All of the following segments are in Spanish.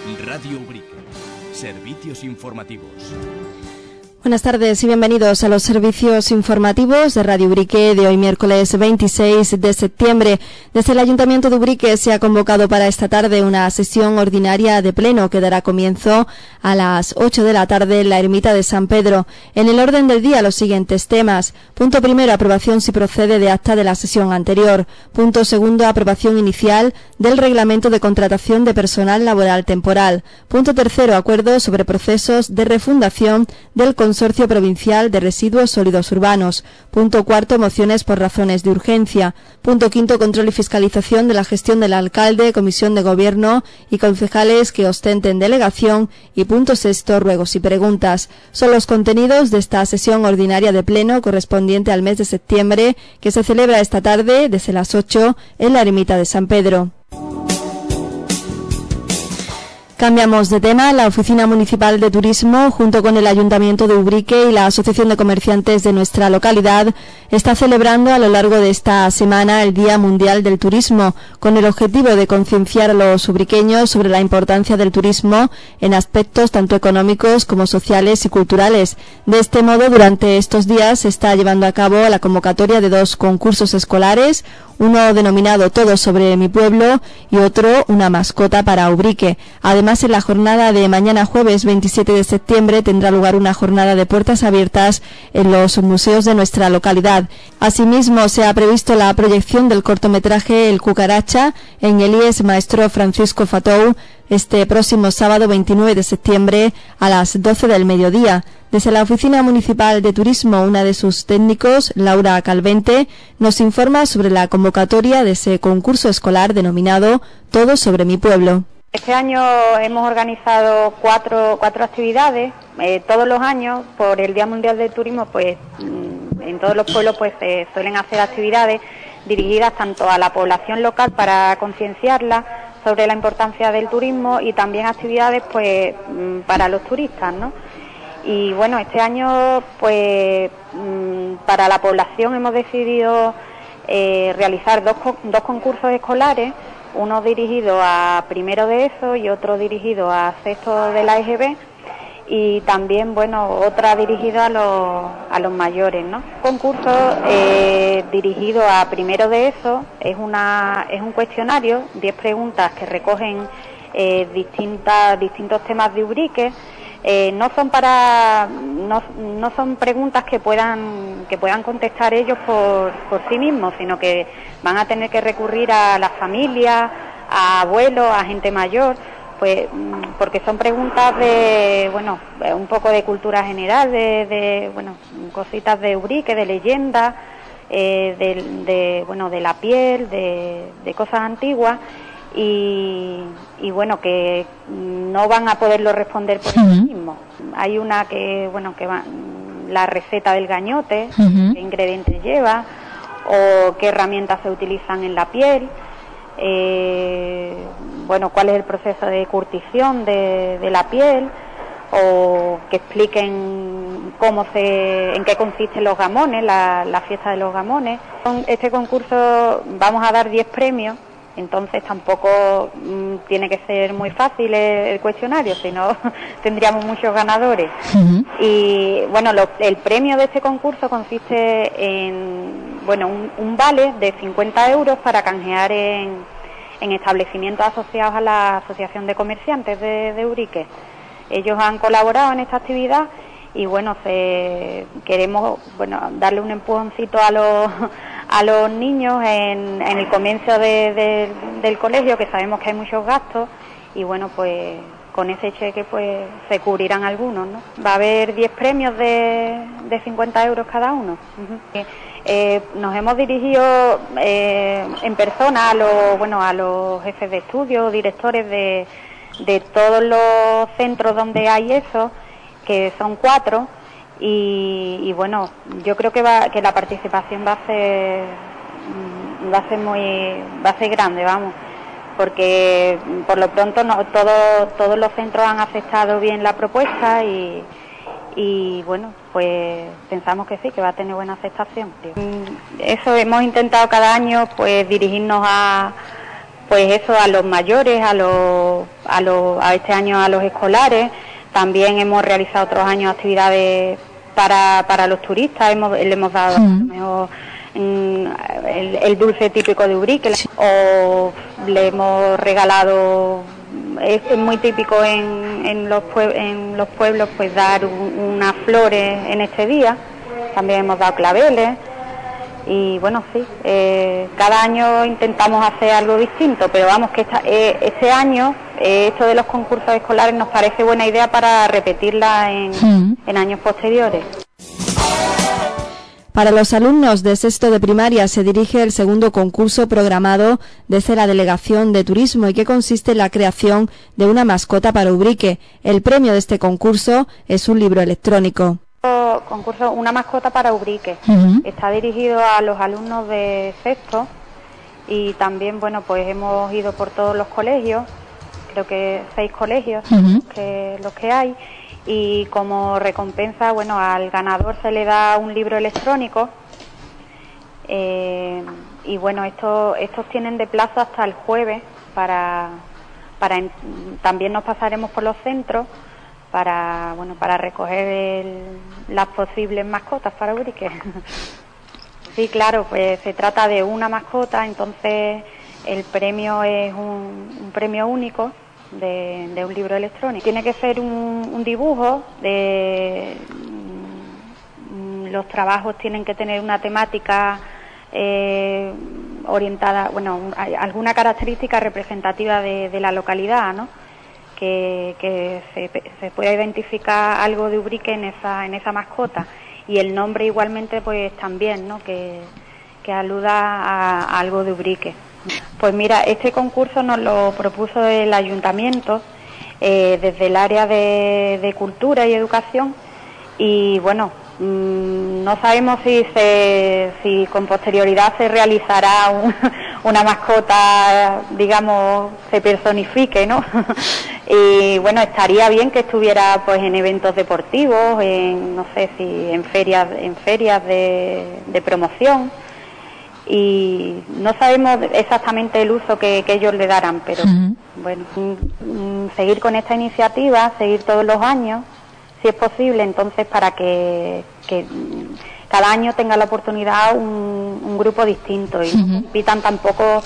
Radio Ubrique. Servicios informativos. Buenas tardes y bienvenidos a los servicios informativos de Radio Ubrique de hoy miércoles 26 de septiembre. Desde el Ayuntamiento de Ubrique se ha convocado para esta tarde una sesión ordinaria de pleno que dará comienzo a las 8 de la tarde en la ermita de San Pedro. En el orden del día los siguientes temas. Punto primero, aprobación si procede de acta de la sesión anterior. Punto segundo, aprobación inicial del reglamento de contratación de personal laboral temporal. Punto tercero, acuerdo sobre procesos de refundación del Consorcio Provincial de Residuos Sólidos Urbanos. Punto cuarto, mociones por razones de urgencia. Punto quinto, control y fiscalización de la gestión del alcalde, comisión de gobierno y concejales que ostenten delegación. Y punto sexto, ruegos y preguntas. Son los contenidos de esta sesión ordinaria de pleno correspondiente al mes de septiembre que se celebra esta tarde desde las 8 en la ermita de San Pedro. Cambiamos de tema. La Oficina Municipal de Turismo, junto con el Ayuntamiento de Ubrique y la Asociación de Comerciantes de nuestra localidad, está celebrando a lo largo de esta semana el Día Mundial del Turismo, con el objetivo de concienciar a los ubriqueños sobre la importancia del turismo en aspectos tanto económicos como sociales y culturales. De este modo, durante estos días se está llevando a cabo la convocatoria de 2 concursos escolares, uno denominado Todo sobre mi pueblo y otro Una mascota para Ubrique. Además, en la jornada de mañana jueves 27 de septiembre tendrá lugar una jornada de puertas abiertas en los museos de nuestra localidad. Asimismo, se ha previsto la proyección del cortometraje El Cucaracha en el IES Maestro Francisco Fatou este próximo sábado 29 de septiembre a las 12 del mediodía. Desde la Oficina Municipal de Turismo, una de sus técnicos, Laura Calvente, nos informa sobre la convocatoria de ese concurso escolar denominado Todo sobre mi pueblo. Este año hemos organizado cuatro actividades. Todos los años, por el Día Mundial del Turismo, pues en todos los pueblos pues se suelen hacer actividades dirigidas tanto a la población local para concienciarla sobre la importancia del turismo y también actividades pues para los turistas, ¿no? Y bueno, este año pues para la población hemos decidido realizar dos concursos escolares, uno dirigido a primero de ESO y otro dirigido a sexto de la EGB, y también bueno otra dirigida a los mayores, ¿no? Concurso dirigido a primero de ESO es un cuestionario, 10 preguntas que recogen distintos temas de Ubrique. No son preguntas que puedan contestar ellos por sí mismos, sino que van a tener que recurrir a las familias, a abuelos, a gente mayor, pues porque son preguntas de un poco de cultura general, de cositas de Ubrique, de leyendas, de la piel, de cosas antiguas. Y bueno, que no van a poderlo responder por sí mismos. Hay una que va la receta del gañote, qué ingredientes lleva, o qué herramientas se utilizan en la piel, cuál es el proceso de curtición de la piel, o que expliquen en qué consisten los gamones, la fiesta de los gamones. Con este concurso vamos a dar 10 premios. Entonces tampoco tiene que ser muy fácil el cuestionario, si no tendríamos muchos ganadores. Y bueno, el premio de este concurso consiste en un vale de 50 euros para canjear en establecimientos asociados a la Asociación de Comerciantes de Ubrique. Ellos han colaborado en esta actividad y queremos darle un empujoncito a los niños en el comienzo del colegio, que sabemos que hay muchos gastos, y bueno, pues con ese cheque pues se cubrirán algunos, ¿no? Va a haber 10 premios de 50 euros cada uno. Nos hemos dirigido en persona a los jefes de estudio, directores de todos los centros donde hay eso, que son 4, y bueno, yo creo que la participación va a ser grande, vamos, porque por lo pronto todos los centros han aceptado bien la propuesta y bueno, pues pensamos que sí, que va a tener buena aceptación. Eso hemos intentado cada año, pues dirigirnos pues eso, a los mayores, a este año a los escolares. También hemos realizado otros años actividades para los turistas, le hemos dado a lo mejor el dulce típico de Ubrique, o le hemos regalado, es muy típico en los pueblos pues dar unas flores en este día. También hemos dado claveles y bueno, sí, cada año intentamos hacer algo distinto, pero vamos que este año esto de los concursos escolares nos parece buena idea para repetirla en años posteriores. Para los alumnos de sexto de primaria se dirige el segundo concurso programado desde la Delegación de Turismo y que consiste en la creación de una mascota para Ubrique. El premio de este concurso es un libro electrónico. Concurso Una mascota para Ubrique. Está dirigido a los alumnos de sexto y también, bueno, pues hemos ido por todos los colegios, creo que 6 colegios los que hay. Y como recompensa, bueno, al ganador se le da un libro electrónico y bueno, estos tienen de plazo hasta el jueves también nos pasaremos por los centros para recoger las posibles mascotas para Ubrique. Sí, claro, pues se trata de una mascota, entonces el premio es un premio único de un libro electrónico. Tiene que ser un dibujo, los trabajos tienen que tener una temática orientada, bueno, alguna característica representativa de la localidad, ¿no? Que se pueda identificar algo de Ubrique en esa mascota, y el nombre igualmente pues también, ¿no? Que aluda a algo de Ubrique. Pues mira, este concurso nos lo propuso el ayuntamiento desde el área de cultura y educación, y bueno, no sabemos si con posterioridad se realizará una mascota, digamos, se personifique, ¿no? Y bueno, estaría bien que estuviera pues en eventos deportivos, no sé si en ferias de promoción. Y no sabemos exactamente el uso que ellos le darán, pero bueno, seguir con esta iniciativa, seguir todos los años, si es posible, entonces para que cada año tenga la oportunidad un grupo distinto y no compitan tampoco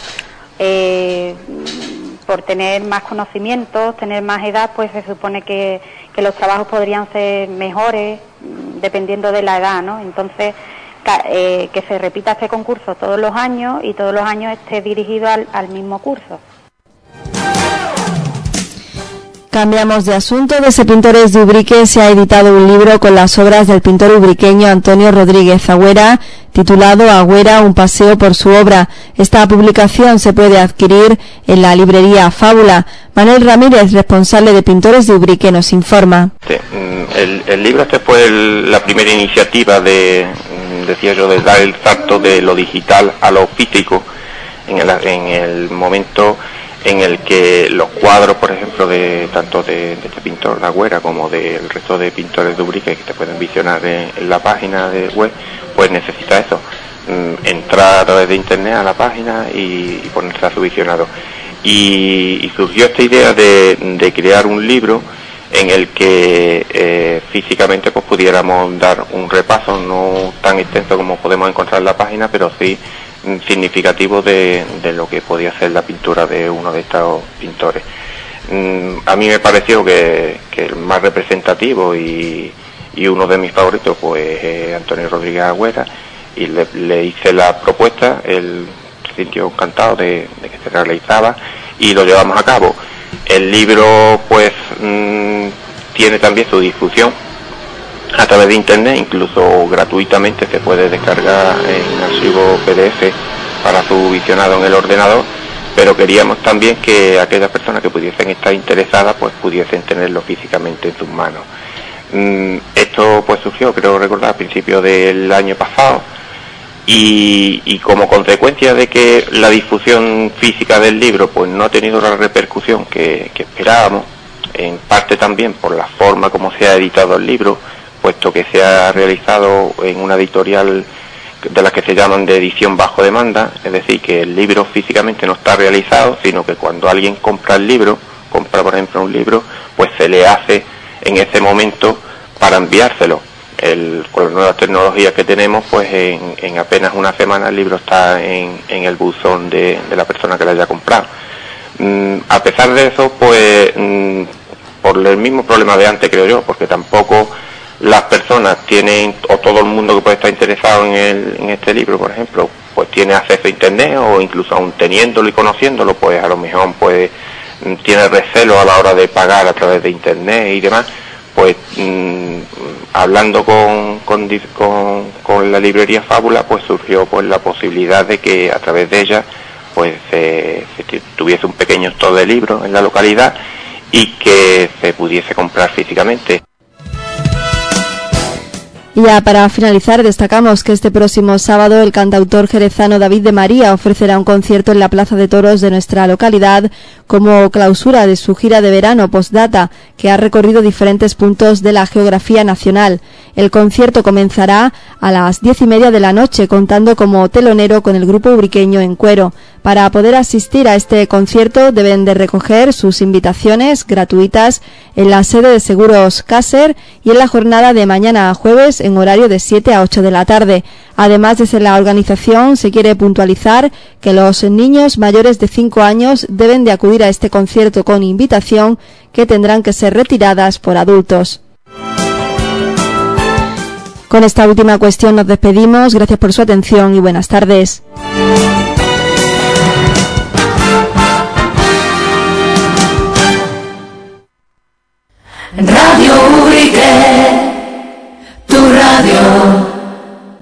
por tener más conocimientos, tener más edad, pues se supone que los trabajos podrían ser mejores dependiendo de la edad, ¿no? Entonces que se repita este concurso todos los años y todos los años esté dirigido al mismo curso. Cambiamos de asunto. Desde Pintores de Ubrique se ha editado un libro con las obras del pintor ubriqueño Antonio Rodríguez Agüera, titulado Agüera, un paseo por su obra. Esta publicación se puede adquirir en la librería Fábula. Manuel Ramírez, responsable de Pintores de Ubrique, nos informa. El libro fue la primera iniciativa de dar el salto de lo digital a lo físico en el momento en el que los cuadros, por ejemplo, tanto de este pintor de Agüera como del resto de pintores de Ubrique que se pueden visionar en la página de web, pues necesita eso, entrar a través de internet a la página y ponerse a su visionado. Y surgió esta idea de crear un libro en el que físicamente pues pudiéramos dar un repaso, no tan extenso como podemos encontrar en la página, pero sí significativo de lo que podía ser la pintura de uno de estos pintores. A mí me pareció que el más representativo y uno de mis favoritos pues es Antonio Rodríguez Agüera, y le hice la propuesta, él se sintió encantado de que se realizaba y lo llevamos a cabo. El libro pues tiene también su difusión a través de internet, incluso gratuitamente se puede descargar en archivo PDF para su visionado en el ordenador, pero queríamos también que aquellas personas que pudiesen estar interesadas pues pudiesen tenerlo físicamente en sus manos. Esto pues surgió, creo recordar, a principios del año pasado, y como consecuencia de que la difusión física del libro pues no ha tenido la repercusión que esperábamos, en parte también por la forma como se ha editado el libro, puesto que se ha realizado en una editorial de las que se llaman de edición bajo demanda, es decir, que el libro físicamente no está realizado, sino que cuando alguien compra el libro, compra por ejemplo un libro, pues se le hace en ese momento para enviárselo. Con las nuevas tecnologías que tenemos, pues en apenas una semana el libro está en el buzón de la persona que lo haya comprado. A pesar de eso, pues por el mismo problema de antes, creo yo, porque tampoco las personas tienen, o todo el mundo que puede estar interesado en este libro, por ejemplo, pues tiene acceso a internet, o incluso aún teniéndolo y conociéndolo, pues a lo mejor pues tiene recelo a la hora de pagar a través de internet y demás. Pues hablando con la librería Fábula, pues surgió pues la posibilidad de que a través de ella pues se tuviese un pequeño stock de libros en la localidad y que se pudiese comprar físicamente. Y ya para finalizar, destacamos que este próximo sábado el cantautor jerezano David de María ofrecerá un concierto en la Plaza de Toros de nuestra localidad como clausura de su gira de verano Postdata, que ha recorrido diferentes puntos de la geografía nacional. El concierto comenzará a las 10:30 de la noche, contando como telonero con el grupo ubriqueño En Cuero. Para poder asistir a este concierto deben de recoger sus invitaciones gratuitas en la sede de Seguros Caser y en la jornada de mañana a jueves en horario de 7 a 8 de la tarde. Además, desde la organización se quiere puntualizar que los niños mayores de 5 años deben de acudir a este concierto con invitación, que tendrán que ser retiradas por adultos. Con esta última cuestión nos despedimos. Gracias por su atención y buenas tardes. Radio Ubrique, tu radio.